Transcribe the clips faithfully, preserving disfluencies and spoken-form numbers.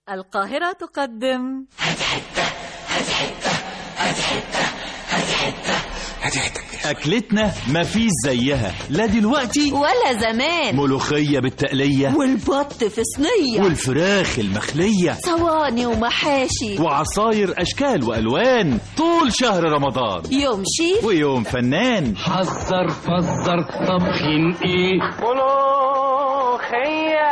القاهرة تقدم أكلتنا مفيش زيها لا دلوقتي ولا زمان. ملوخية بالتقلية والبط في صينية والفراخ المخلية صواني ومحاشي وعصاير أشكال وألوان طول شهر رمضان. يوم شيف ويوم فنان. حذر فزر طبخين ايه ملوخية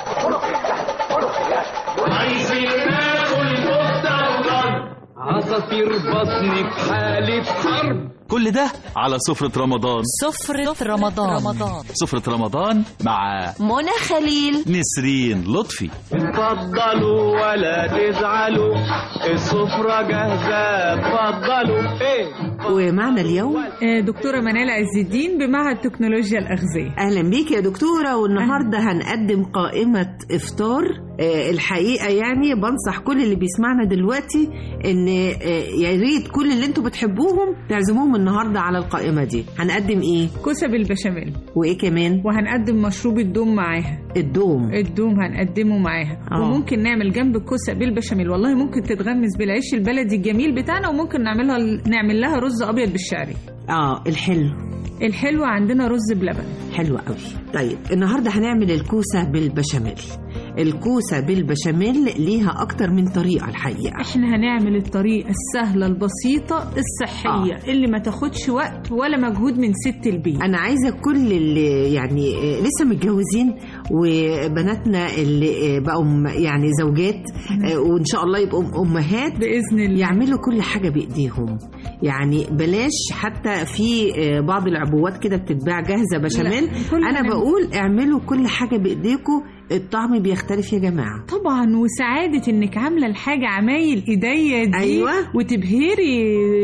عايزين ناكل كفتة وضرب عصافير بطنك حالة حرب. كل ده على سفرة رمضان. سفرة رمضان رمضان سفرة رمضان مع منى خليل نسرين لطفي. اتفضلوا ولا تزعلوا السفرة جاهزة اتفضلوا. ايه ومعنا اليوم دكتورة منال عز الدين بمعهد تكنولوجيا الأغذية. أهلا بيك يا دكتورة. والنهاردة هنقدم قائمة إفطار. الحقيقة يعني بنصح كل اللي بيسمعنا دلوقتي إن يا ريت كل اللي انتوا بتحبوهم تعزموهم النهاردة على القائمة دي. هنقدم إيه؟ كوسة بالبشاميل. وإيه كمان؟ وهنقدم مشروب الدوم معاها. الدوم الدوم هنقدمه معاها. أوه. وممكن نعمل جنب الكوسة بالبشاميل والله ممكن تتغمس بالعيش البلدي الجميل بتاعنا، وممكن نعملها نعمل لها رز أبيض بالشعري. آه الحلو الحلو عندنا رز بلبن. حلو قوي. طيب النهاردة هنعمل الكوسة بالبشاميل. الكوسة بالبشاميل ليها أكتر من طريقة الحقيقة. احنا هنعمل الطريقة السهلة البسيطة الصحية آه. اللي ما تاخدش وقت ولا مجهود من ست البيت. أنا عايزة كل اللي يعني لسه متجوزين وبناتنا اللي بقوا يعني زوجات وإن شاء الله يبقوا أمهات بإذن الله يعملوا كل حاجة بإيديهم. يعني بلاش حتى في بعض العبوات كده بتتباع جاهزة بشاميل. أنا بقول اعملوا كل حاجة بإيديكم، الطعم بيختلف يا جماعة. طبعا. وسعادة انك عاملة الحاجة عمايل ايديا دي. أيوة. وتبهري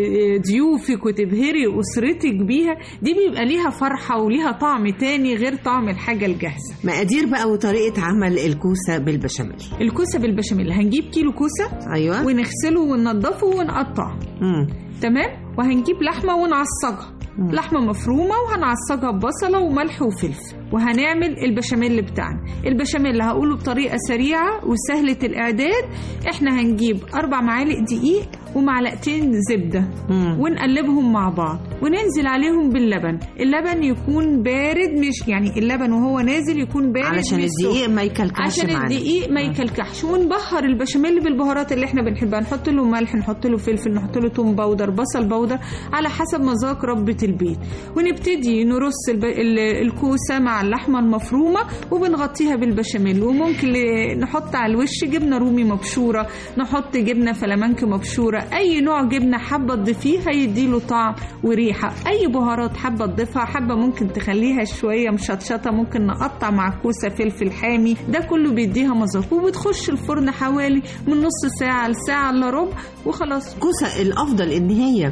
ضيوفك وتبهري أسرتك بيها، دي بيبقى ليها فرحة وليها طعم تاني غير طعم الحاجة الجاهزة. مقادير بقى وطريقة عمل الكوسة بالبشاميل. الكوسة بالبشاميل هنجيب كيلو كوسة. أيوة. ونغسله وننضفه ونقطعه. مم. تمام. وهنجيب لحمة ونعصجها. مم. لحمة مفرومة وهنعصجها ببصلة وملح وفلفل. وهنعمل البشاميل بتاعنا. البشاميل هقوله بطريقة سريعة وسهلة الإعداد. احنا هنجيب أربع معالق دقيق ومعلقتين زبدة. مم. ونقلبهم مع بعض وننزل عليهم باللبن. اللبن يكون بارد، مش يعني اللبن وهو نازل يكون بارد علشان الدقيق ما يكلكعش عشان معنا. الدقيق ما يكلكعش. ونبهر البشاميل بالبهارات اللي احنا بنحبها، نحط له ملح، نحط له فلفل، نحط له توم باودر، بصل باودر، على حسب مذاق ربة البيت. ونبتدي نرص الب... الكوسة مع اللحمة المفرومة وبنغطيها بالبشاميل. وممكن نحط على الوش جبنة رومي مبشورة، نحط جبنة فلامنك مبشورة، أي نوع جبنة حابة تضيفيه هيديله طعم وريحة. أي بهارات حابة تضيفها، حابة ممكن تخليها شوية مشطشطة، ممكن نقطع مع كوسة فلفل حامي، ده كله بيديها مذاق. وبتخش الفرن حوالي من نص ساعة لساعة إلا ربع وخلاص. كوسة الأفضل إن هي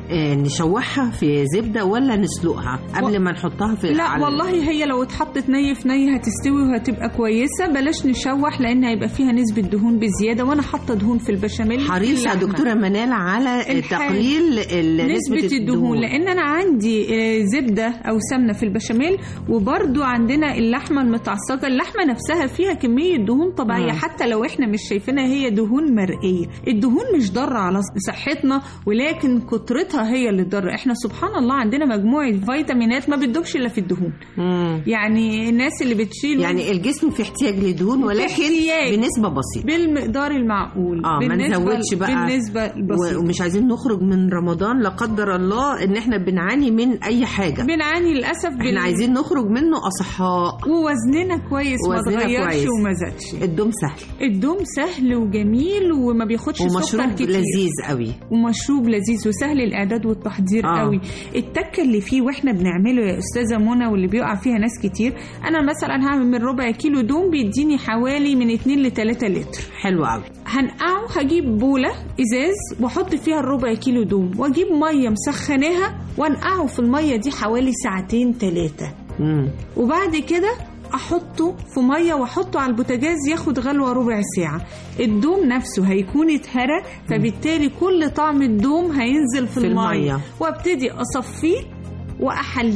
نشوحها في زبدة ولا نسلقها قبل و... ما نحطها في لا على... والله هي لو اتحطت ني في ني هتستوي وهتبقى كويسة. بلاش نشوح لأن هيبقى فيها نسبة دهون بزيادة، وأنا حاطة دهون في البشاميل. حريصة دكتورة منال على تقليل نسبة, نسبة الدهون، لأن أنا عندي زبدة أو سمنة في البشاميل، وبرضو عندنا اللحمة المتعصجة. اللحمة نفسها فيها كمية دهون طبيعية. مم. حتى لو إحنا مش شايفينها هي دهون مرئية. الدهون مش ضارة على صحتنا، ولكن كترتها هي اللي ضارة. إحنا سبحان الله عندنا مجموعة فيتامينات ما بتدوبش إلا في الدهون. مم. يعني الناس اللي بتشيل يعني الجسم في احتياج لدهون ولكن احتياج. بنسبة بسيطة بالمقدار المعقول. اه ما نزودش بقى بالنسبة البسيطة. ومش عايزين نخرج من رمضان لا قدر الله ان احنا بنعاني من اي حاجة. بنعاني للأسف بال... احنا عايزين نخرج منه أصحاء ووزننا كويس، ما تغيرش وما زادش. الدوم سهل. الدوم سهل وجميل وما بياخدش سكر كتير، لذيذ قوي. ومشروب لذيذ وسهل الإعداد والتحضير آه. قوي. التكة اللي فيه واحنا بنعمله يا أستاذة منى واللي بيقع فيها ناس كتير، أنا مثلا هعمل من ربع كيلو دوم بيديني حوالي من اتنين لتلاتة لتر. حلو قوي. هنقعه، هجيب بولة إزاز وأحط فيها الربع كيلو دوم، وأجيب مية مسخناها وأنقعه في المية دي حوالي ساعتين تلاتة. مم. وبعد كده احطه في ميه واحطه على البوتاجاز ياخد غلوه ربع ساعه. الدوم نفسه هيكون اتهرى، فبالتالي كل طعم الدوم هينزل في, في الميه. وابتدي اصفيه واحليه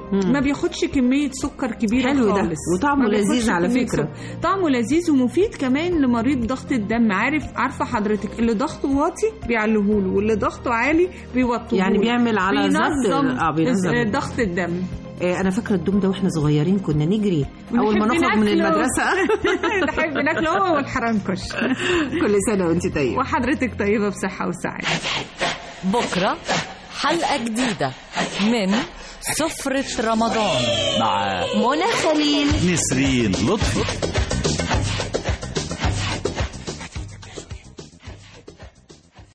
ما بياخدش كميه سكر كبيره حلو ده. خالص، وطعمه ما بياخدش لذيذ على كمية فكرة. سكر. طعمه لذيذ ومفيد كمان لمريض ضغط الدم. عارف عارفه حضرتك اللي ضغطه واطي بيعلهوله، واللي ضغطه عالي بيوطيه، يعني بيعمل على بينظم ضغط- آه، بينظم. ضغط الدم. آه، انا فاكره الدوم ده واحنا صغيرين كنا نجري اول ما ونحب نخرج من ناكله. المدرسه. نحب ناكله هو والحرنكش. كل سنه وانت طيب. وحضرتك طيبه بصحه وسعاده. بكرة حلقة جديدة من سفرة رمضان مع منى خليل. نسرين لطفي.